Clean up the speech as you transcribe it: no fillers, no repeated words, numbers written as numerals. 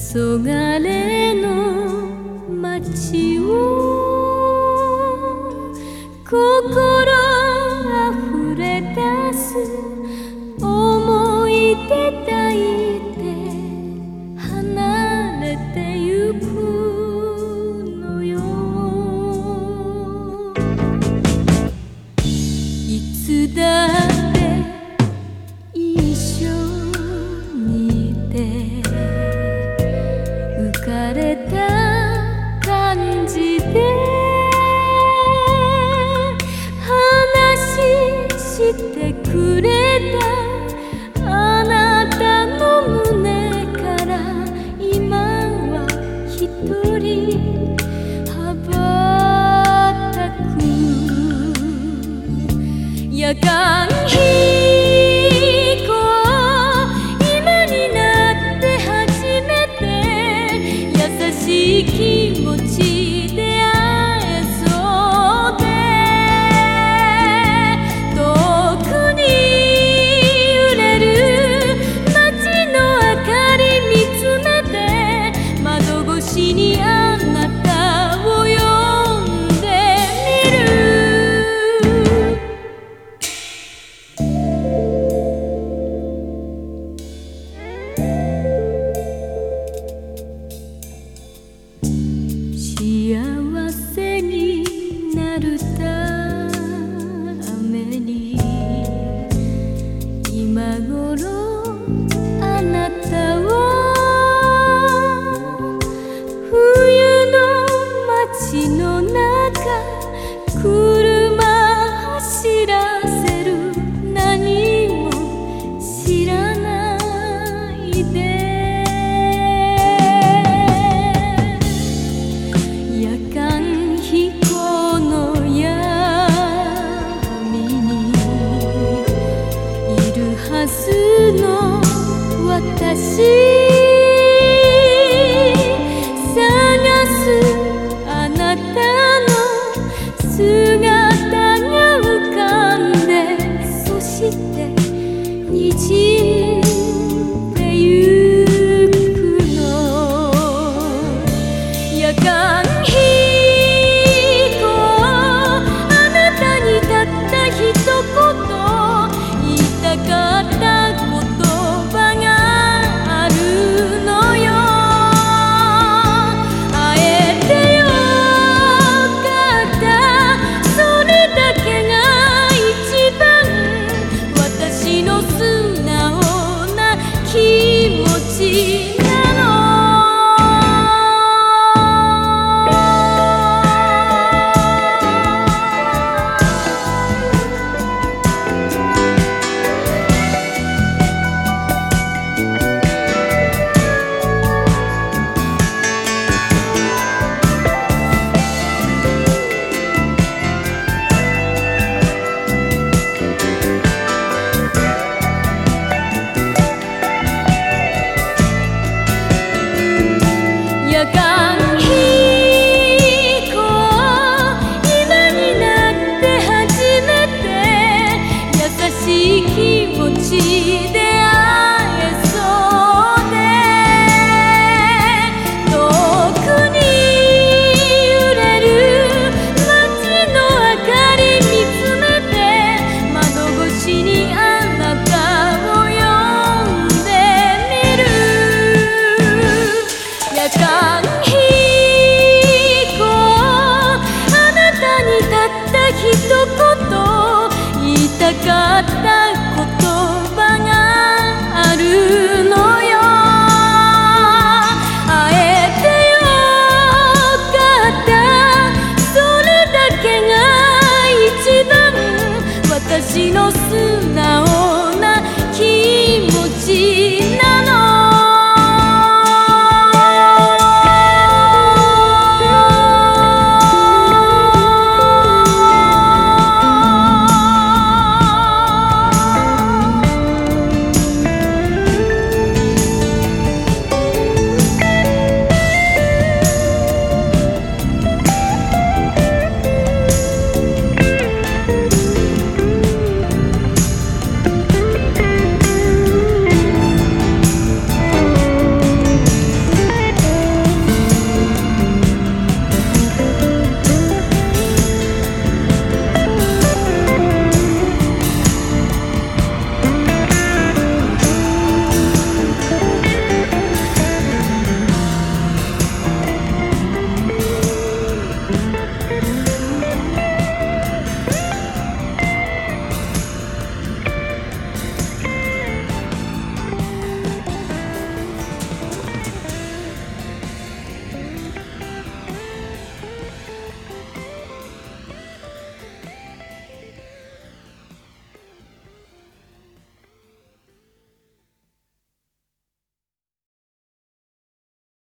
黄昏の街を心あふれ出す思い出抱いて離れてゆくのよ。いつだって一緒にいて浮かれた感じで話してくれたあなたの胸から今は一人羽ばたく。夜間飛行今になって初めて優しい気持ちで会えそうで遠くに揺れる街の明かり見つめて窓越しにあなたを呼んでみる。幸せになるために今頃あなたを冬の街の中車走らせる何も知らないで夜間飛行の闇にいるはずの私探すあなたの姿が浮かんでそして滲んでゆくの。夜間飛行あなたにたった一言言いたかった言葉があるのよ。会えてよかったそれだけが一番私の素直な気持ちなの。夜間飛行今になって初めて優しい気持ちで会えそうで遠くに揺れる街の明かり見つめて窓越しにあなたを呼んでみる。夜間飛行あなたにたった一言